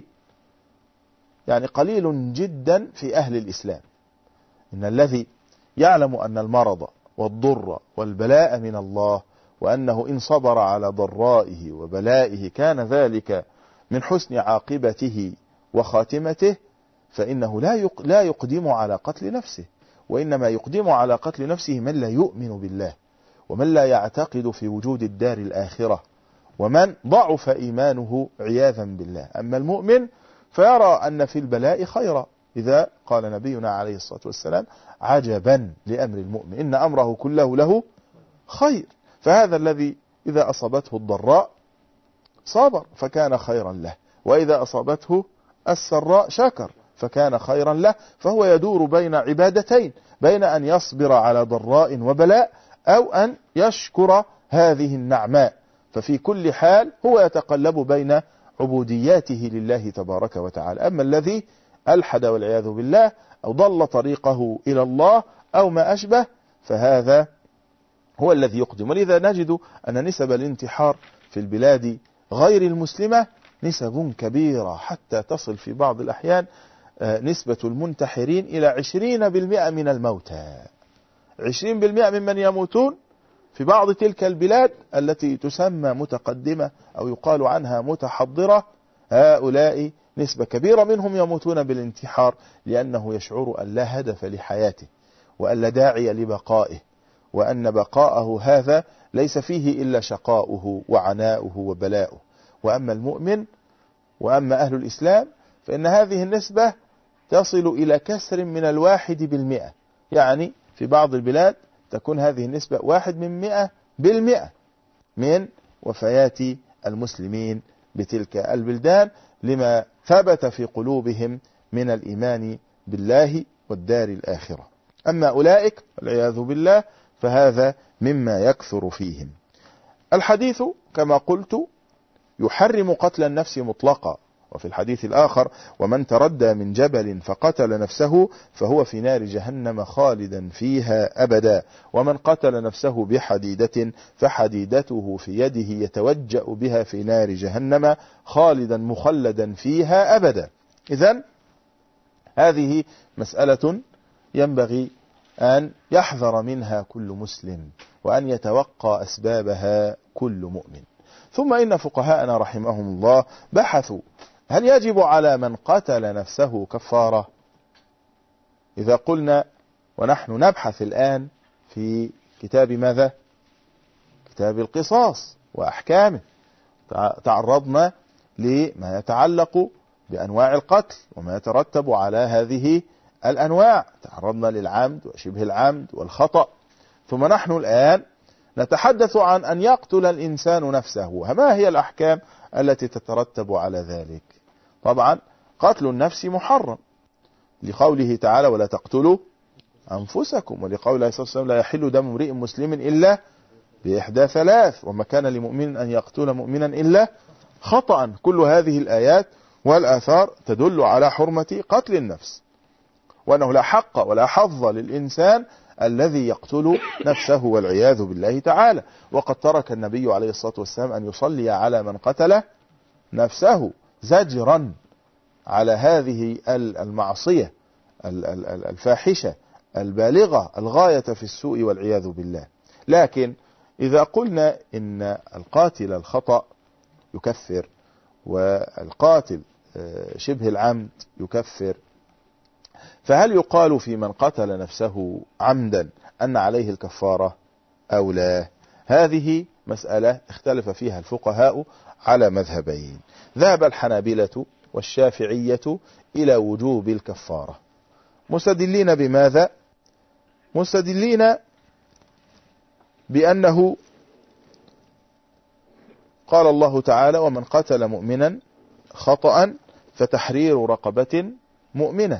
يعني قليل جدا في أهل الإسلام. إن الذي يعلم أن المرض والضر والبلاء من الله، وأنه إن صبر على ضرائه وبلائه كان ذلك من حسن عاقبته وخاتمته، فإنه لا لا يقدم على قتل نفسه، وإنما يقدم على قتل نفسه من لا يؤمن بالله، ومن لا يعتقد في وجود الدار الآخرة، ومن ضعف إيمانه عياذا بالله. أما المؤمن فيرى أن في البلاء خيرا، إذا قال نبينا عليه الصلاة والسلام عجبا لأمر المؤمن إن أمره كله له خير. فهذا الذي إذا أصابته الضراء صبر فكان خيرا له، وإذا أصابته السراء شكر فكان خيرا له. فهو يدور بين عبادتين، بين أن يصبر على ضراء وبلاء أو أن يشكر هذه النعماء. ففي كل حال هو يتقلب بين عبودياته لله تبارك وتعالى. أما الذي ألحد والعياذ بالله أو ضل طريقه إلى الله أو ما أشبه فهذا هو الذي يقدم. ولذا نجد أن نسب الانتحار في البلاد غير المسلمة نسب كبيرة، حتى تصل في بعض الأحيان نسبة المنتحرين إلى عشرين بالمئة من الموتى. عشرين بالمئة ممن يموتون في بعض تلك البلاد التي تسمى متقدمة أو يقال عنها متحضرة، هؤلاء نسبة كبيرة منهم يموتون بالانتحار، لأنه يشعر أن لا هدف لحياته وأن لا داعي لبقائه، وأن بقاءه هذا ليس فيه إلا شقاؤه وعناؤه وبلاؤه. وأما المؤمن وأما أهل الإسلام فإن هذه النسبة تصل إلى كسر من الواحد بالمئة، يعني في بعض البلاد تكون هذه النسبة واحد من مئة بالمئة من وفيات المسلمين بتلك البلدان، لما ثبت في قلوبهم من الإيمان بالله والدار الآخرة. أما أولئك والعياذ بالله فهذا مما يكثر فيهم. الحديث كما قلت يحرم قتل النفس مطلقا، وفي الحديث الآخر ومن تردى من جبل فقتل نفسه فهو في نار جهنم خالدا فيها أبدا، ومن قتل نفسه بحديدة فحديدته في يده يتوجأ بها في نار جهنم خالدا مخلدا فيها أبدا. إذن هذه مسألة ينبغي أن يحذر منها كل مسلم، وأن يتوقى أسبابها كل مؤمن. ثم إن فقهاءنا رحمهم الله بحثوا هل يجب على من قتل نفسه كفارة؟ إذا قلنا ونحن نبحث الآن في كتاب ماذا؟ كتاب القصاص وأحكامه، تعرضنا لما يتعلق بأنواع القتل وما يترتب على هذه الأنواع، تعرضنا للعمد وشبه العمد والخطأ. ثم نحن الآن نتحدث عن أن يقتل الإنسان نفسه، ما هي الأحكام التي تترتب على ذلك؟ طبعا قتل النفس محرم لقوله تعالى ولا تقتلوا أنفسكم، ولقوله عليه الصلاة والسلام لا يحل دم امرئ مسلم إلا بإحدى ثلاث، وما كان لمؤمن أن يقتل مؤمنا إلا خطأ. كل هذه الآيات والآثار تدل على حرمة قتل النفس، وأنه لا حق ولا حظ للإنسان الذي يقتل نفسه والعياذ بالله تعالى. وقد ترك النبي عليه الصلاة والسلام أن يصلي على من قتل نفسه زجرا على هذه المعصية الفاحشة البالغة الغاية في السوء والعياذ بالله. لكن إذا قلنا إن القاتل الخطأ يكفر والقاتل شبه العمد يكفر، فهل يقال في من قتل نفسه عمدا أن عليه الكفارة أو لا؟ هذه مسألة اختلف فيها الفقهاء على مذهبين. ذهب الحنابلة والشافعية إلى وجوب الكفارة، مستدلين بماذا؟ مستدلين بأنه قال الله تعالى ومن قتل مؤمنا خطأ فتحرير رقبة مؤمنة،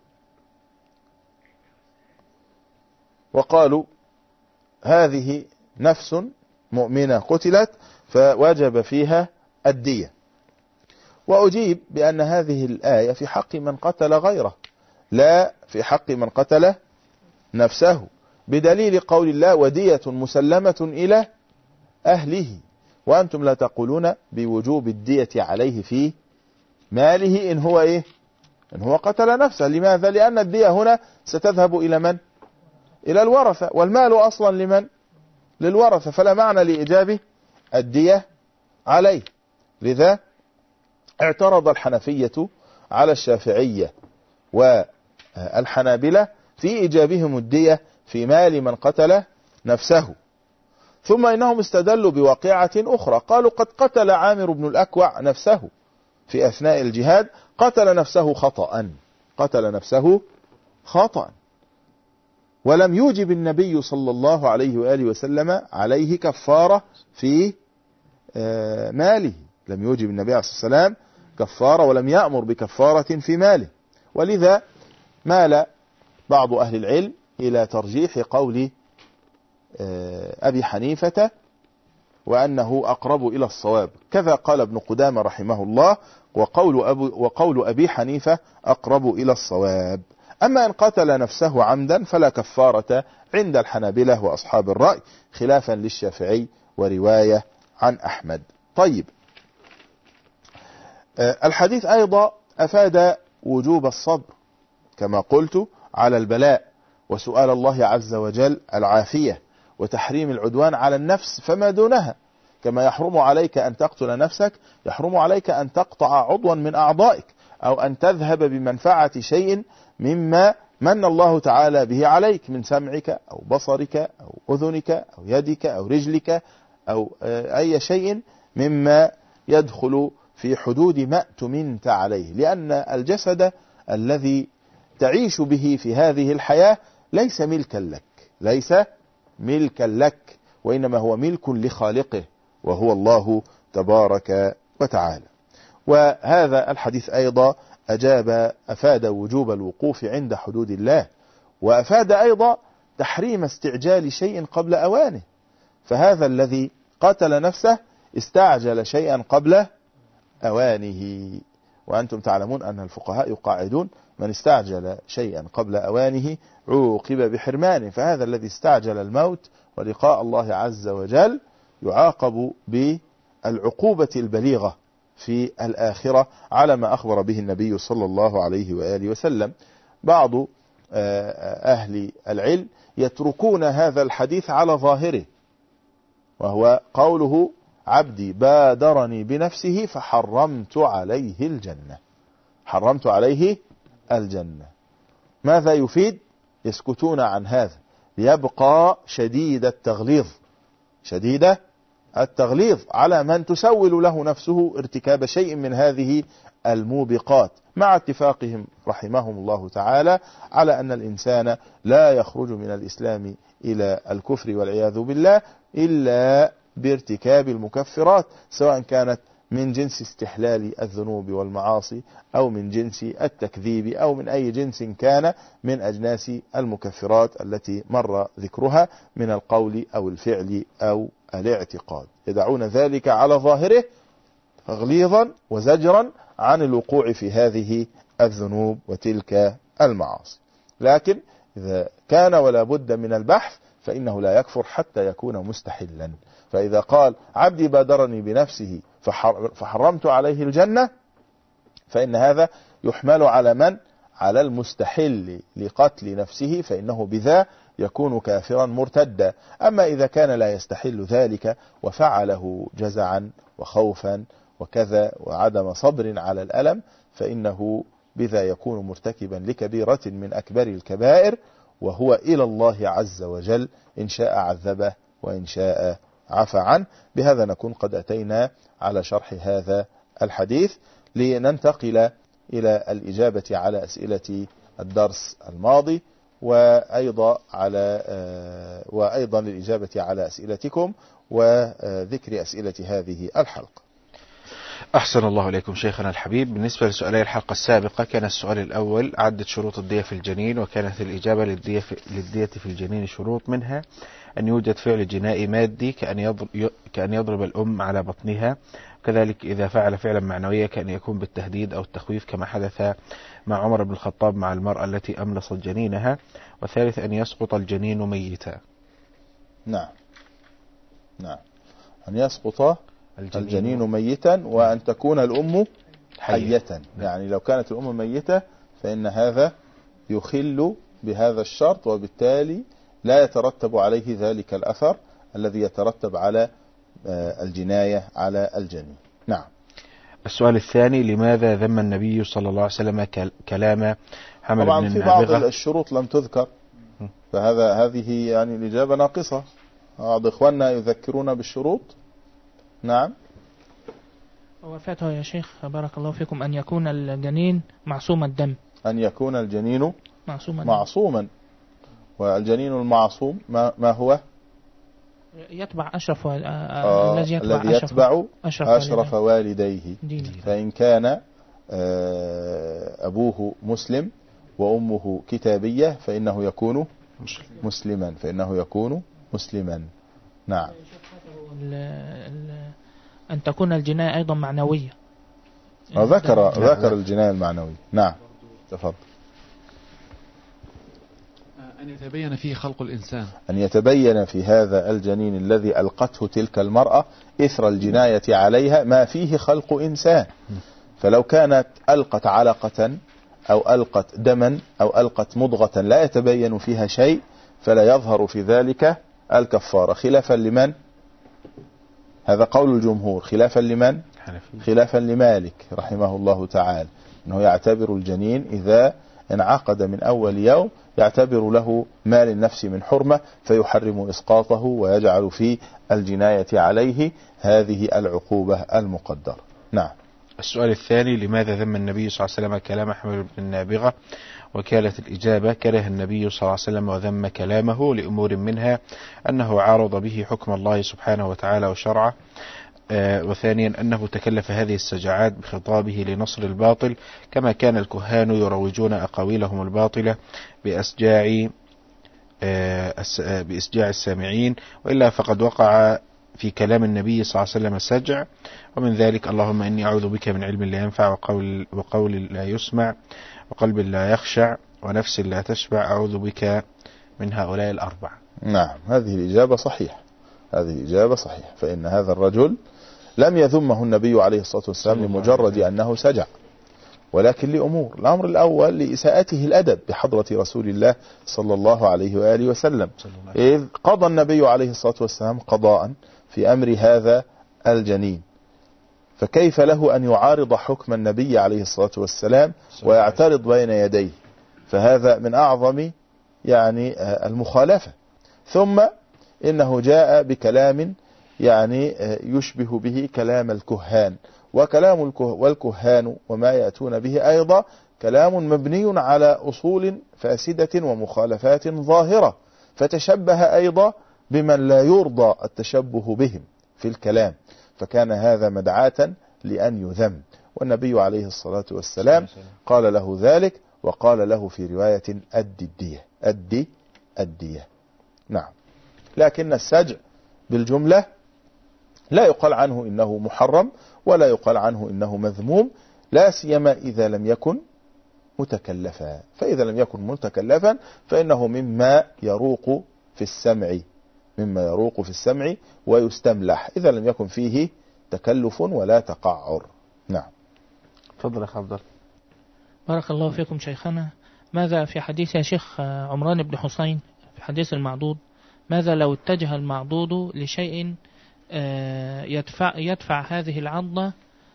وقالوا هذه نفس مؤمنة قتلت فوجب فيها الدية. وأجيب بأن هذه الآية في حق من قتل غيره لا في حق من قتل نفسه، بدليل قول الله ودية مسلمة إلى أهله، وأنتم لا تقولون بوجوب الدية عليه في ماله إن هو إيه؟ إن هو قتل نفسه. لماذا؟ لأن الدية هنا ستذهب إلى من؟ إلى الورثة، والمال أصلا لمن؟ للورثة، فلا معنى لإيجاب الدية عليه. لذا اعترض الحنفية على الشافعية والحنابلة في إيجابهم الدية في مال من قتل نفسه. ثم إنهم استدلوا بواقعة أخرى، قالوا قد قتل عامر بن الأكوع نفسه في أثناء الجهاد، قتل نفسه خطأ، قتل نفسه خطأ، ولم يوجب النبي صلى الله عليه وآله وسلم عليه كفارة في ماله، لم يوجب النبي عليه الصلاة والسلام كفارة ولم يأمر بكفارة في ماله. ولذا مال بعض أهل العلم إلى ترجيح قول أبي حنيفة وأنه أقرب إلى الصواب، كذا قال ابن قدامة رحمه الله، وقول, أبو وقول أبي حنيفة أقرب إلى الصواب. أما إن قتل نفسه عمدا فلا كفارة عند الحنابلة وأصحاب الرأي، خلافا للشافعي ورواية عن أحمد. طيب، الحديث أيضا أفاد وجوب الصبر كما قلت على البلاء، وسؤال الله عز وجل العافية، وتحريم العدوان على النفس فما دونها، كما يحرم عليك أن تقتل نفسك يحرم عليك أن تقطع عضوا من أعضائك، أو أن تذهب بمنفعة شيء مما من الله تعالى به عليك من سمعك أو بصرك أو أذنك أو يدك أو رجلك أو أي شيء مما يدخل في حدود ما اؤتمنت عليه، لأن الجسد الذي تعيش به في هذه الحياة ليس ملكا لك، ليس ملكا لك، وإنما هو ملك لخالقه وهو الله تبارك وتعالى. وهذا الحديث أيضا أجاب أفاد وجوب الوقوف عند حدود الله، وأفاد أيضا تحريم استعجال شيء قبل أوانه، فهذا الذي قتل نفسه استعجل شيئا قبل أوانه، وأنتم تعلمون أن الفقهاء يقاعدون من استعجل شيئا قبل أوانه عوقب بحرمانه، فهذا الذي استعجل الموت ولقاء الله عز وجل يعاقب بالعقوبة البليغة في الآخرة على ما أخبر به النبي صلى الله عليه وآله وسلم. بعض أهل العلم يتركون هذا الحديث على ظاهره، وهو قوله عبدي بادرني بنفسه فحرمت عليه الجنة، حرمت عليه الجنة. ماذا يفيد؟ يسكتون عن هذا ليبقى شديد التغليظ، شديد التغليظ على من تسول له نفسه ارتكاب شيء من هذه الموبقات، مع اتفاقهم رحمهم الله تعالى على أن الإنسان لا يخرج من الإسلام إلى الكفر والعياذ بالله إلا بارتكاب المكفرات، سواء كانت من جنس استحلال الذنوب والمعاصي أو من جنس التكذيب أو من أي جنس كان من أجناس المكفرات التي مر ذكرها من القول أو الفعل أو الاعتقاد، يدعون ذلك على ظاهره تغليظا وزجرا عن الوقوع في هذه الذنوب وتلك المعاصي. لكن إذا كان ولا بد من البحث فإنه لا يكفر حتى يكون مستحلا، فإذا قال عبدي بادرني بنفسه فحرمت عليه الجنة فإن هذا يحمل على من؟ على المستحل لقتل نفسه، فإنه بذا يكون كافرا مرتدا. أما إذا كان لا يستحل ذلك وفعله جزعا وخوفا وكذا وعدم صبر على الألم فإنه بذا يكون مرتكبا لكبيرة من أكبر الكبائر، وهو إلى الله عز وجل إن شاء عذبه وإن شاء عفى عنه. بهذا نكون قد أتينا على شرح هذا الحديث، لننتقل إلى الإجابة على أسئلة الدرس الماضي، وأيضا على وأيضا للإجابة على أسئلتكم وذكر أسئلة هذه الحلقة. أحسن الله إليكم شيخنا الحبيب. بالنسبة لسؤالي الحلقة السابقة كان السؤال الأول عدة شروط الدية في الجنين، وكانت الإجابة للدية في, للدية في الجنين شروط، منها أن يوجد فعل جنائي مادي كأن يضرب, كأن يضرب الأم على بطنها، كذلك إذا فعل فعلا معنويا كأن يكون بالتهديد أو التخويف كما حدث مع عمر بن الخطاب مع المرأة التي أملصت جنينها، والثالث أن يسقط الجنين ميتا. نعم نعم أن يسقط الجنين, الجنين ميتا، وأن تكون الأم حية. يعني لو كانت الأم ميتة فإن هذا يخل بهذا الشرط، وبالتالي لا يترتب عليه ذلك الأثر الذي يترتب على الجناية على الجنين. نعم. السؤال الثاني لماذا ذم النبي صلى الله عليه وسلم كلام حمل بن النابغة؟ طبعا في بعض الشروط لم تذكر، فهذا هذه يعني الإجابة ناقصة. بعض إخواننا يذكرون بالشروط. نعم. وفاته يا شيخ بارك الله فيكم أن يكون الجنين معصوم الدم، أن يكون الجنين معصوما معصوما والجنين المعصوم ما, ما هو؟ يتبع أشرف وال... آه الذي يتبع الذي أشرف, يتبع أشرف, أشرف والديه. دين. فإن كان أبوه مسلم وأمه كتابية فإنه يكون مسلما فإنه يكون مسلما. نعم. ال... ال... أن تكون الجناية أيضا معنوية. ذكر ذكر الجناية المعنوية. نعم تفضل. أن يتبين فيه خلق الإنسان، أن يتبين في هذا الجنين الذي ألقته تلك المرأة إثر الجناية عليها ما فيه خلق إنسان. فلو كانت ألقت علقة أو ألقت دما أو ألقت مضغة لا يتبين فيها شيء فلا يظهر في ذلك الكفارة، خلافا لمن؟ هذا قول الجمهور. خلافا لمن؟ خلافا لمالك رحمه الله تعالى، أنه يعتبر الجنين إذا انعقد من أول يوم يعتبر له ما للنفس من حرمة فيحرم إسقاطه ويجعل في الجناية عليه هذه العقوبة المقدرة. نعم. السؤال الثاني: لماذا ذم النبي صلى الله عليه وسلم كلام أحمد بن النابغة؟ وكالة الإجابة: كره النبي صلى الله عليه وسلم وذم كلامه لأمور منها أنه عارض به حكم الله سبحانه وتعالى وشرعه، آه وثانيا أنه تكلف هذه السجعات بخطابه لنصر الباطل كما كان الكهان يروجون أقاويلهم الباطلة بأسجاع آه بإسجاع السامعين، وإلا فقد وقع في كلام النبي صلى الله عليه وسلم سجع، ومن ذلك: اللهم إني أعوذ بك من علم لا ينفع وقول, وقول لا يسمع وقلب لا يخشع ونفس لا تشبع، أعوذ بك من هؤلاء الأربع. نعم هذه الإجابة صحيحة، هذه الإجابة صحيحة. فإن هذا الرجل لم يذمه النبي عليه الصلاة والسلام لمجرد أنه سجع، ولكن لأمور. الأمر الأول لإساءته الأدب بحضرة رسول الله صلى الله عليه وآله وسلم، إذ قضى النبي عليه الصلاة والسلام قضاء في أمر هذا الجنين، فكيف له أن يعارض حكم النبي عليه الصلاة والسلام ويعترض بين يديه؟ فهذا من أعظم يعني المخالفة. ثم إنه جاء بكلام يعني يشبه به كلام الكهان، وكلام والكهان وما يأتون به أيضا كلام مبني على أصول فاسدة ومخالفات ظاهرة، فتشبه أيضا بمن لا يرضى التشبه بهم في الكلام، فكان هذا مدعاة لأن يذم. والنبي عليه الصلاة والسلام قال له ذلك، وقال له في رواية أدي الدية، أدي الدية. نعم. لكن السجع بالجملة لا يقال عنه إنه محرم ولا يقال عنه إنه مذموم، لا سيما إذا لم يكن متكلفا. فإذا لم يكن متكلفا فإنه مما يروق في السمع، مما يروق في السمع ويستملح إذا لم يكن فيه تكلف ولا تقعر. نعم. تفضل يا عبد الله. بارك الله فيكم شيخنا. ماذا في حديث يا شيخ عمران بن حسين في حديث المعضود، ماذا لو اتجه المعضود لشيء يدفع يدفع هذه العضة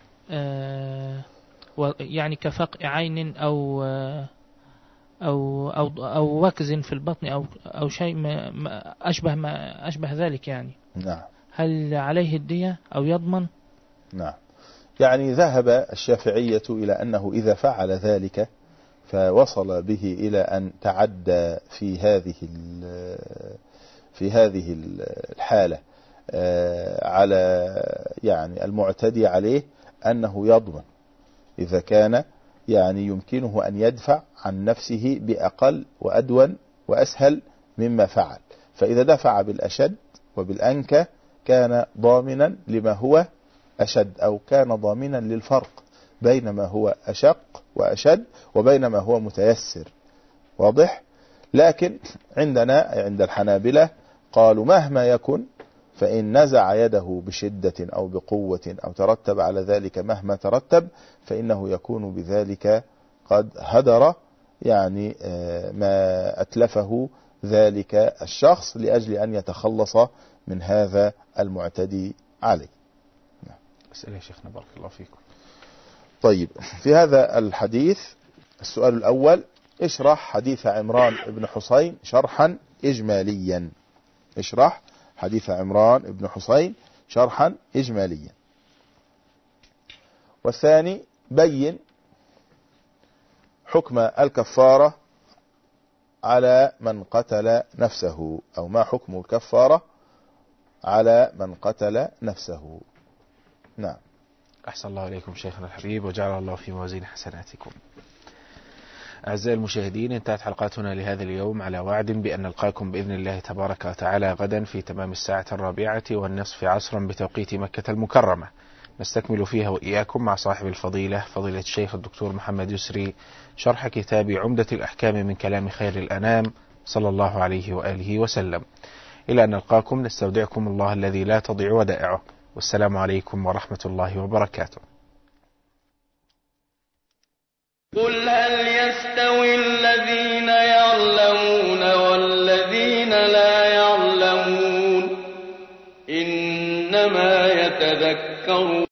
يعني كفقع عين أو أو أو أو وكز في البطن أو أو شيء ما أشبه ما أشبه ذلك يعني؟ نعم. هل عليه الدية أو يضمن؟ نعم. يعني ذهب الشافعية إلى أنه إذا فعل ذلك فوصل به إلى أن تعدى في هذه في هذه الحالة على يعني المعتدي عليه أنه يضمن إذا كان يعني يمكنه أن يدفع عن نفسه بأقل وأدون وأسهل مما فعل. فإذا دفع بالأشد وبالأنكى كان ضامنا لما هو أشد، أو كان ضامنا للفرق بين ما هو أشق وأشد وبين ما هو متيسر. واضح؟ لكن عندنا عند الحنابلة قالوا مهما يكن فإن نزع يده بشدة أو بقوة أو ترتب على ذلك مهما ترتب فإنه يكون بذلك قد هدر يعني ما أتلفه ذلك الشخص لأجل أن يتخلص من هذا المعتدي عليه. أسئلة يا شيخنا بارك الله فيكم. طيب، في هذا الحديث السؤال الأول: اشرح حديث عمران بن حسين شرحا إجماليا. اشرح حديث عمران بن حسين شرحا إجماليا. والثاني: بين حكم الكفارة على من قتل نفسه، أو ما حكم الكفارة على من قتل نفسه؟ نعم. أحسن الله إليكم شيخنا الحبيب وجعل الله في موازين حسناتكم. أعزائي المشاهدين، انتهت حلقاتنا لهذا اليوم على وعد بأن نلقاكم بإذن الله تبارك وتعالى غدا في تمام الساعة الرابعة والنصف عصرا بتوقيت مكة المكرمة، نستكمل فيها وإياكم مع صاحب الفضيلة فضيلة الشيخ الدكتور محمد يسري شرح كتاب عمدة الأحكام من كلام خير الأنام صلى الله عليه وآله وسلم. إلى أن نلقاكم نستودعكم الله الذي لا تضيع ودائعه، والسلام عليكم ورحمة الله وبركاته. قل هل يستوي الذين يعلمون والذين لا يعلمون إنما يتذكر